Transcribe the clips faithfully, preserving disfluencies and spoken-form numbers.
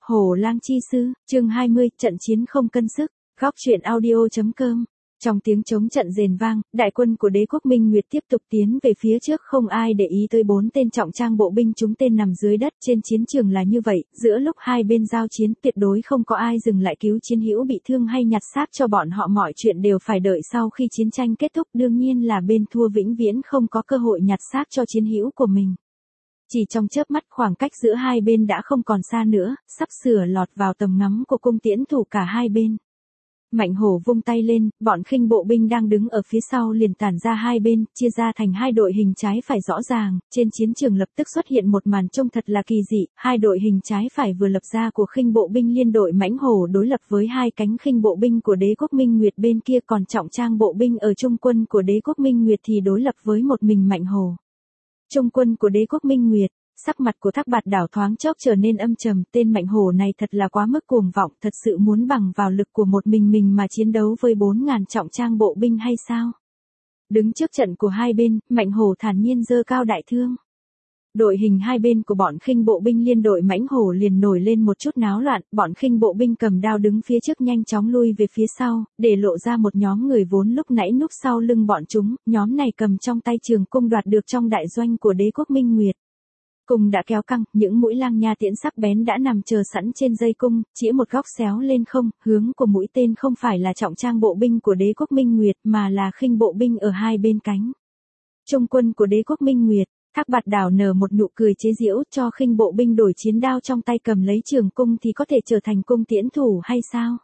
Hổ lang chi sư, chương hai mươi, trận chiến không cân sức, góc truyện audio chấm com. Trong tiếng trống trận rền vang, đại quân của đế quốc Minh Nguyệt tiếp tục tiến về phía trước, không ai để ý tới bốn tên trọng trang bộ binh chúng tên nằm dưới đất. Trên chiến trường là như vậy, giữa lúc hai bên giao chiến tuyệt đối không có ai dừng lại cứu chiến hữu bị thương hay nhặt xác cho bọn họ, mọi chuyện đều phải đợi sau khi chiến tranh kết thúc, đương nhiên là bên thua vĩnh viễn không có cơ hội nhặt xác cho chiến hữu của mình. Chỉ trong chớp mắt, khoảng cách giữa hai bên đã không còn xa nữa, sắp sửa lọt vào tầm ngắm của cung tiễn thủ cả hai bên. Mạnh Hổ vung tay lên, bọn khinh bộ binh đang đứng ở phía sau liền tản ra hai bên, chia ra thành hai đội hình trái phải rõ ràng. Trên chiến trường lập tức xuất hiện một màn trông thật là kỳ dị, hai đội hình trái phải vừa lập ra của khinh bộ binh liên đội Mãnh Hổ đối lập với hai cánh khinh bộ binh của đế quốc Minh Nguyệt bên kia, còn trọng trang bộ binh ở trung quân của đế quốc Minh Nguyệt thì đối lập với một mình Mạnh Hổ. Trung quân của đế quốc Minh Nguyệt, sắc mặt của Thác Bạt Đảo thoáng chốc trở nên âm trầm, tên Mạnh Hổ này thật là quá mức cuồng vọng, thật sự muốn bằng vào lực của một mình mình mà chiến đấu với bốn ngàn trọng trang bộ binh hay sao? Đứng trước trận của hai bên, Mạnh Hổ thản nhiên giơ cao đại thương. Đội hình hai bên của bọn khinh bộ binh liên đội Mãnh Hổ liền nổi lên một chút náo loạn, bọn khinh bộ binh cầm đao đứng phía trước nhanh chóng lui về phía sau, để lộ ra một nhóm người vốn lúc nãy núp sau lưng bọn chúng. Nhóm này cầm trong tay trường cung đoạt được trong đại doanh của đế quốc Minh Nguyệt. Cung đã kéo căng, những mũi lang nha tiễn sắc bén đã nằm chờ sẵn trên dây cung, chĩa một góc xéo lên không, hướng của mũi tên không phải là trọng trang bộ binh của đế quốc Minh Nguyệt mà là khinh bộ binh ở hai bên cánh. Trung quân của đế quốc Minh Nguyệt, Thác Bạt Đảo nở một nụ cười chế giễu, cho khinh bộ binh đổi chiến đao trong tay cầm lấy trường cung thì có thể trở thành cung tiễn thủ hay sao?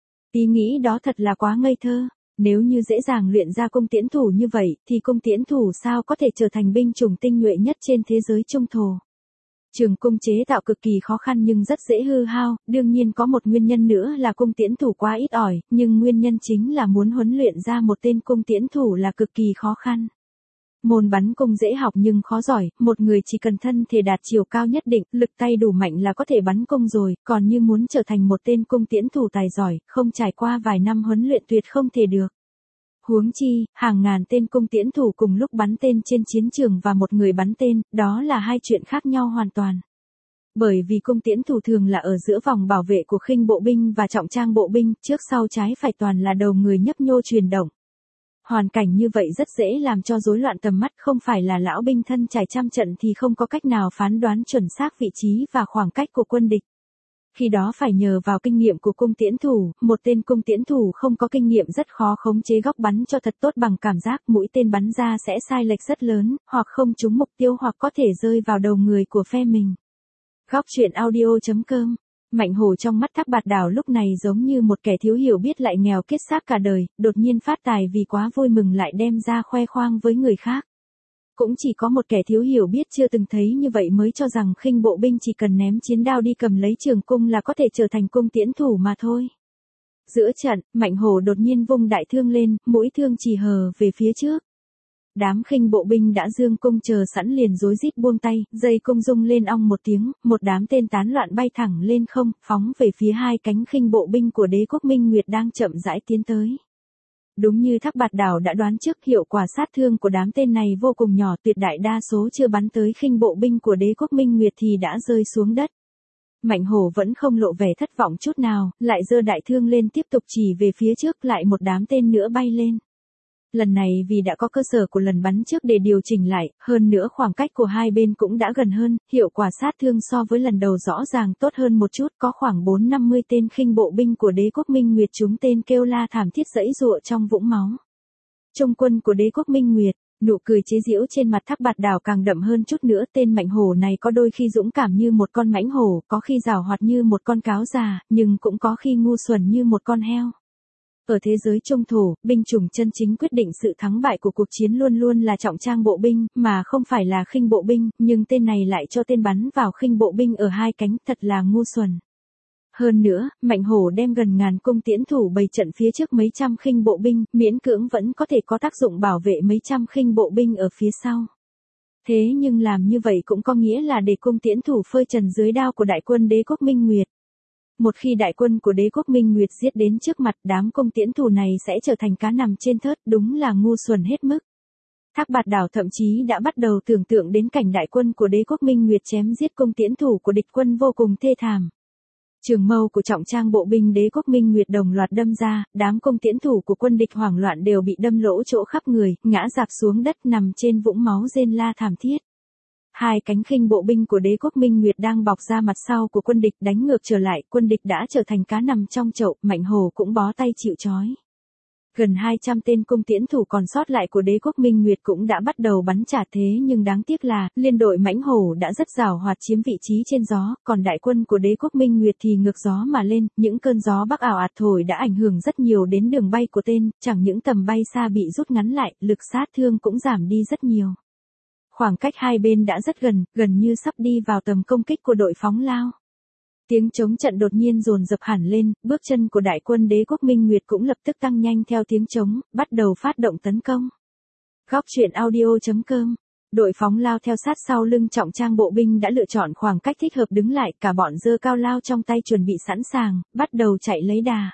Ý nghĩ đó thật là quá ngây thơ. Nếu như dễ dàng luyện ra cung tiễn thủ như vậy, thì cung tiễn thủ sao có thể trở thành binh chủng tinh nhuệ nhất trên thế giới trung thổ. Trường cung chế tạo cực kỳ khó khăn nhưng rất dễ hư hao, đương nhiên có một nguyên nhân nữa là cung tiễn thủ quá ít ỏi, nhưng nguyên nhân chính là muốn huấn luyện ra một tên cung tiễn thủ là cực kỳ khó khăn. Môn bắn cung dễ học nhưng khó giỏi, một người chỉ cần thân thể đạt chiều cao nhất định, lực tay đủ mạnh là có thể bắn cung rồi, còn như muốn trở thành một tên cung tiễn thủ tài giỏi, không trải qua vài năm huấn luyện tuyệt không thể được. Huống chi, hàng ngàn tên cung tiễn thủ cùng lúc bắn tên trên chiến trường và một người bắn tên, đó là hai chuyện khác nhau hoàn toàn. Bởi vì cung tiễn thủ thường là ở giữa vòng bảo vệ của khinh bộ binh và trọng trang bộ binh, trước sau trái phải toàn là đầu người nhấp nhô chuyển động. Hoàn cảnh như vậy rất dễ làm cho rối loạn tầm mắt, không phải là lão binh thân trải trăm trận thì không có cách nào phán đoán chuẩn xác vị trí và khoảng cách của quân địch. Khi đó phải nhờ vào kinh nghiệm của cung tiễn thủ, một tên cung tiễn thủ không có kinh nghiệm rất khó khống chế góc bắn cho thật tốt bằng cảm giác, mũi tên bắn ra sẽ sai lệch rất lớn, hoặc không trúng mục tiêu hoặc có thể rơi vào đầu người của phe mình. Góc truyện audio chấm com. Mạnh Hổ trong mắt Thác Bạt Đảo lúc này giống như một kẻ thiếu hiểu biết lại nghèo kiết xác cả đời, đột nhiên phát tài vì quá vui mừng lại đem ra khoe khoang với người khác. Cũng chỉ có một kẻ thiếu hiểu biết chưa từng thấy như vậy mới cho rằng khinh bộ binh chỉ cần ném chiến đao đi cầm lấy trường cung là có thể trở thành cung tiễn thủ mà thôi. Giữa trận, Mạnh Hổ đột nhiên vung đại thương lên, mũi thương chỉ hờ về phía trước. Đám khinh bộ binh đã dương cung chờ sẵn liền rối rít buông tay, dây cung rung lên ong một tiếng, một đám tên tán loạn bay thẳng lên không, phóng về phía hai cánh khinh bộ binh của đế quốc Minh Nguyệt đang chậm rãi tiến tới. Đúng như Thác Bạt Đảo đã đoán trước, hiệu quả sát thương của đám tên này vô cùng nhỏ, tuyệt đại đa số chưa bắn tới khinh bộ binh của đế quốc Minh Nguyệt thì đã rơi xuống đất. Mạnh Hổ vẫn không lộ vẻ thất vọng chút nào, lại giơ đại thương lên tiếp tục chỉ về phía trước, lại một đám tên nữa bay lên. Lần này vì đã có cơ sở của lần bắn trước để điều chỉnh lại, hơn nữa khoảng cách của hai bên cũng đã gần hơn, hiệu quả sát thương so với lần đầu rõ ràng tốt hơn một chút, có khoảng bốn năm mươi tên khinh bộ binh của đế quốc Minh Nguyệt chúng tên kêu la thảm thiết giãy giụa trong vũng máu. Trung quân của đế quốc Minh Nguyệt, nụ cười chế giễu trên mặt Thác Bạt Đảo càng đậm hơn chút nữa, tên Mạnh Hổ này có đôi khi dũng cảm như một con mãnh hổ, có khi giàu hoạt như một con cáo già, nhưng cũng có khi ngu xuẩn như một con heo. Ở thế giới trung thổ, binh chủng chân chính quyết định sự thắng bại của cuộc chiến luôn luôn là trọng trang bộ binh, mà không phải là khinh bộ binh, nhưng tên này lại cho tên bắn vào khinh bộ binh ở hai cánh, thật là ngu xuẩn. Hơn nữa, Mạnh Hổ đem gần ngàn cung tiễn thủ bày trận phía trước mấy trăm khinh bộ binh, miễn cưỡng vẫn có thể có tác dụng bảo vệ mấy trăm khinh bộ binh ở phía sau. Thế nhưng làm như vậy cũng có nghĩa là để cung tiễn thủ phơi trần dưới đao của đại quân đế quốc Minh Nguyệt. Một khi đại quân của đế quốc Minh Nguyệt giết đến trước mặt, đám cung tiễn thủ này sẽ trở thành cá nằm trên thớt, đúng là ngu xuẩn hết mức. Thác Bạt Đảo thậm chí đã bắt đầu tưởng tượng đến cảnh đại quân của đế quốc Minh Nguyệt chém giết cung tiễn thủ của địch quân vô cùng thê thảm. Trường mâu của trọng trang bộ binh Đế quốc Minh Nguyệt đồng loạt đâm ra, đám cung tiễn thủ của quân địch hoảng loạn đều bị đâm lỗ chỗ khắp người, ngã rạp xuống đất nằm trên vũng máu rên la thảm thiết. Hai cánh khinh bộ binh của Đế quốc Minh Nguyệt đang bọc ra mặt sau của quân địch đánh ngược trở lại, quân địch đã trở thành cá nằm trong chậu, Mạnh Hổ cũng bó tay chịu trói. Gần hai trăm tên cung tiễn thủ còn sót lại của Đế quốc Minh Nguyệt cũng đã bắt đầu bắn trả thế nhưng đáng tiếc là, liên đội Mãnh Hổ đã rất giàu hoạt chiếm vị trí trên gió, còn đại quân của Đế quốc Minh Nguyệt thì ngược gió mà lên, những cơn gió bắc ảo ạt thổi đã ảnh hưởng rất nhiều đến đường bay của tên, chẳng những tầm bay xa bị rút ngắn lại, lực sát thương cũng giảm đi rất nhiều. Khoảng cách hai bên đã rất gần, gần như sắp đi vào tầm công kích của đội phóng lao. Tiếng chống trận đột nhiên dồn dập hẳn lên, bước chân của đại quân Đế quốc Minh Nguyệt cũng lập tức tăng nhanh theo tiếng chống, bắt đầu phát động tấn công. Góc truyện audio chấm com. Đội phóng lao theo sát sau lưng trọng trang bộ binh đã lựa chọn khoảng cách thích hợp đứng lại, cả bọn giơ cao lao trong tay chuẩn bị sẵn sàng, bắt đầu chạy lấy đà.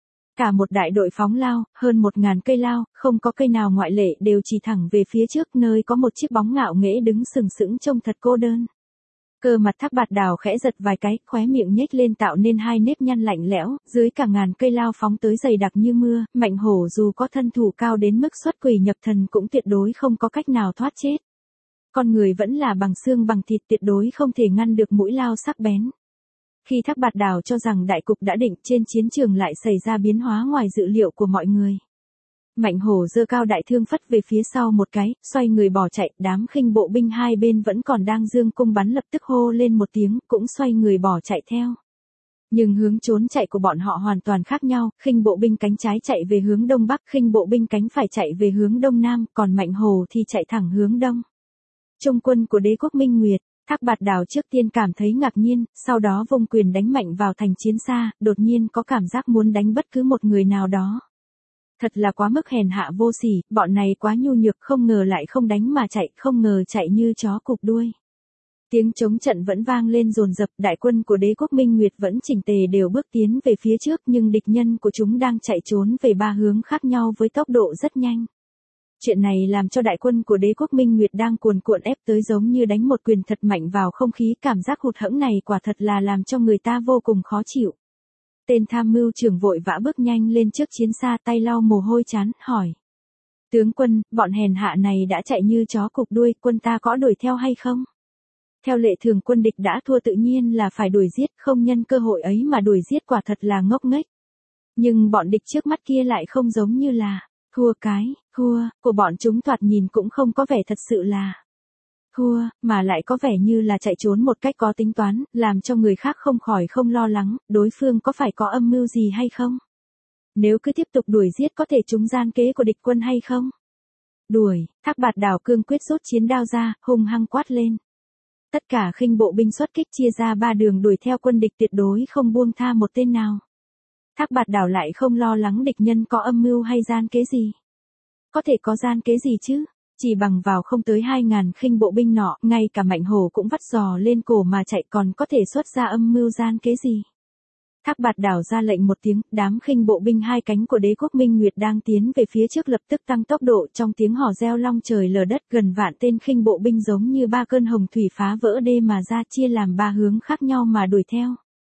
Cả một đại đội phóng lao, hơn một ngàn cây lao, không có cây nào ngoại lệ đều chỉ thẳng về phía trước nơi có một chiếc bóng ngạo nghễ đứng sừng sững trông thật cô đơn. Cơ mặt Thác Bạt Đào khẽ giật vài cái, khóe miệng nhếch lên tạo nên hai nếp nhăn lạnh lẽo, dưới cả ngàn cây lao phóng tới dày đặc như mưa, Mạnh Hổ dù có thân thủ cao đến mức xuất quỷ nhập thần cũng tuyệt đối không có cách nào thoát chết. Con người vẫn là bằng xương bằng thịt, tuyệt đối không thể ngăn được mũi lao sắc bén. Khi Thác Bạt Đào cho rằng đại cục đã định, trên chiến trường lại xảy ra biến hóa ngoài dự liệu của mọi người. Mạnh Hổ giơ cao đại thương phất về phía sau một cái, xoay người bỏ chạy, đám khinh bộ binh hai bên vẫn còn đang dương cung bắn lập tức hô lên một tiếng, cũng xoay người bỏ chạy theo. Nhưng hướng trốn chạy của bọn họ hoàn toàn khác nhau, khinh bộ binh cánh trái chạy về hướng đông bắc, khinh bộ binh cánh phải chạy về hướng đông nam, còn Mạnh Hổ thì chạy thẳng hướng đông. Trung quân của Đế quốc Minh Nguyệt, Thác Bạt Đào trước tiên cảm thấy ngạc nhiên, sau đó vung quyền đánh mạnh vào thành chiến xa, đột nhiên có cảm giác muốn đánh bất cứ một người nào đó. Thật là quá mức hèn hạ vô sỉ, bọn này quá nhu nhược, không ngờ lại không đánh mà chạy, không ngờ chạy như chó cụp đuôi. Tiếng chống trận vẫn vang lên dồn dập, đại quân của Đế quốc Minh Nguyệt vẫn chỉnh tề đều bước tiến về phía trước nhưng địch nhân của chúng đang chạy trốn về ba hướng khác nhau với tốc độ rất nhanh. Chuyện này làm cho đại quân của Đế quốc Minh Nguyệt đang cuồn cuộn ép tới giống như đánh một quyền thật mạnh vào không khí, cảm giác hụt hẫng này quả thật là làm cho người ta vô cùng khó chịu. Tên tham mưu trưởng vội vã bước nhanh lên trước chiến xa, tay lau mồ hôi chán, hỏi. Tướng quân, bọn hèn hạ này đã chạy như chó cụp đuôi, quân ta có đuổi theo hay không? Theo lệ thường quân địch đã thua tự nhiên là phải đuổi giết, không nhân cơ hội ấy mà đuổi giết quả thật là ngốc nghếch. Nhưng bọn địch trước mắt kia lại không giống như là thua cái, thua, của bọn chúng thoạt nhìn cũng không có vẻ thật sự là thua, mà lại có vẻ như là chạy trốn một cách có tính toán, làm cho người khác không khỏi không lo lắng, đối phương có phải có âm mưu gì hay không? Nếu cứ tiếp tục đuổi giết có thể trúng gian kế của địch quân hay không? Đuổi, Thác Bạt Đào cương quyết rút chiến đao ra, hung hăng quát lên. Tất cả khinh bộ binh xuất kích chia ra ba đường đuổi theo quân địch, tuyệt đối không buông tha một tên nào. Thác Bạt Đào lại không lo lắng địch nhân có âm mưu hay gian kế gì. Có thể có gian kế gì chứ? Chỉ bằng vào không tới hai ngàn khinh bộ binh nọ, ngay cả Mạnh Hổ cũng vắt giò lên cổ mà chạy, còn có thể xuất ra âm mưu gian kế gì. Thác Bạt Đào ra lệnh một tiếng, đám khinh bộ binh hai cánh của Đế quốc Minh Nguyệt đang tiến về phía trước lập tức tăng tốc độ, trong tiếng hò reo long trời lở đất, gần vạn tên khinh bộ binh giống như ba cơn hồng thủy phá vỡ đê mà ra, chia làm ba hướng khác nhau mà đuổi theo.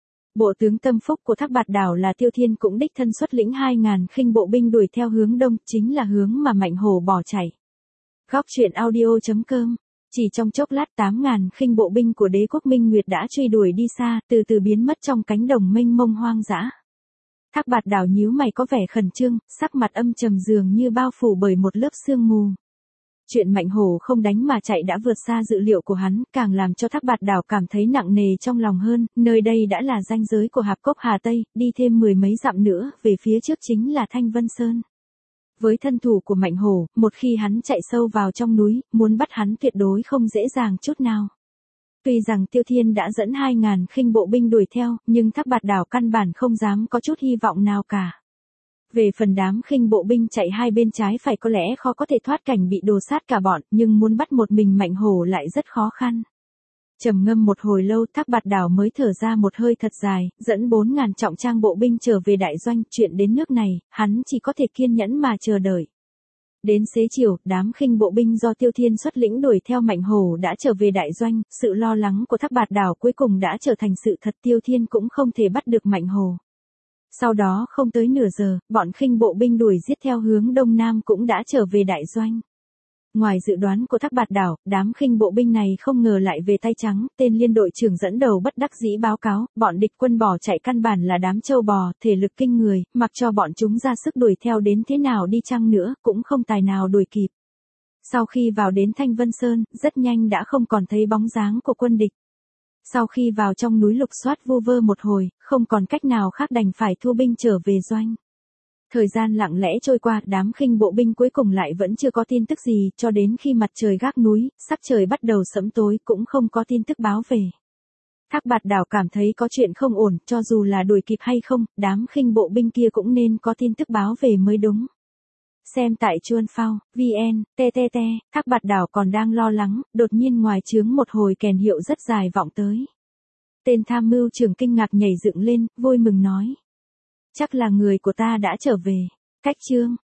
Bộ tướng tâm phúc của Thác Bạt Đào là Tiêu Thiên cũng đích thân xuất lĩnh hai ngàn khinh bộ binh đuổi theo hướng đông, chính là hướng mà Mạnh Hổ bỏ chạy. Góc truyện audio chấm com. Chỉ trong chốc lát tám ngàn khinh bộ binh của Đế quốc Minh Nguyệt đã truy đuổi đi xa, từ từ biến mất trong cánh đồng mênh mông hoang dã. Thác Bạt Đào nhíu mày có vẻ khẩn trương, sắc mặt âm trầm dường như bao phủ bởi một lớp sương mù. Chuyện Mạnh Hổ không đánh mà chạy đã vượt xa dự liệu của hắn, càng làm cho Thác Bạt Đào cảm thấy nặng nề trong lòng hơn, nơi đây đã là ranh giới của Hạp Cốc Hà Tây, đi thêm mười mấy dặm nữa, về phía trước chính là Thanh Vân Sơn. Với thân thủ của Mạnh Hổ, một khi hắn chạy sâu vào trong núi, muốn bắt hắn tuyệt đối không dễ dàng chút nào. Tuy rằng Tiêu Thiên đã dẫn hai ngàn khinh bộ binh đuổi theo, nhưng Thác Bạt Đào căn bản không dám có chút hy vọng nào cả. Về phần đám khinh bộ binh chạy hai bên trái phải có lẽ khó có thể thoát cảnh bị đồ sát cả bọn, nhưng muốn bắt một mình Mạnh Hổ lại rất khó khăn. Trầm ngâm một hồi lâu, Thác Bạt Đào mới thở ra một hơi thật dài, dẫn bốn ngàn trọng trang bộ binh trở về đại doanh, chuyện đến nước này, hắn chỉ có thể kiên nhẫn mà chờ đợi. Đến xế chiều, đám khinh bộ binh do Tiêu Thiên xuất lĩnh đuổi theo Mạnh Hổ đã trở về đại doanh, sự lo lắng của Thác Bạt Đảo cuối cùng đã trở thành sự thật, Tiêu Thiên cũng không thể bắt được Mạnh Hổ. Sau đó không tới nửa giờ, bọn khinh bộ binh đuổi giết theo hướng đông nam cũng đã trở về đại doanh. Ngoài dự đoán của Thác Bạt Đảo, đám khinh bộ binh này không ngờ lại về tay trắng, tên liên đội trưởng dẫn đầu bất đắc dĩ báo cáo, bọn địch quân bỏ chạy căn bản là đám trâu bò, thể lực kinh người, mặc cho bọn chúng ra sức đuổi theo đến thế nào đi chăng nữa, cũng không tài nào đuổi kịp. Sau khi vào đến Thanh Vân Sơn, rất nhanh đã không còn thấy bóng dáng của quân địch. Sau khi vào trong núi lục soát vu vơ một hồi, không còn cách nào khác đành phải thu binh trở về doanh. Thời gian lặng lẽ trôi qua, đám khinh bộ binh cuối cùng lại vẫn chưa có tin tức gì, cho đến khi mặt trời gác núi, sắc trời bắt đầu sẫm tối cũng không có tin tức báo về. Thác Bạt Đảo cảm thấy có chuyện không ổn, cho dù là đuổi kịp hay không, đám khinh bộ binh kia cũng nên có tin tức báo về mới đúng. Xem tại Chuan Phao, vn, ttt, Thác Bạt Đảo còn đang lo lắng, đột nhiên ngoài trướng một hồi kèn hiệu rất dài vọng tới. Tên tham mưu trưởng kinh ngạc nhảy dựng lên, vui mừng nói. Chắc là người của ta đã trở về. Cách chương,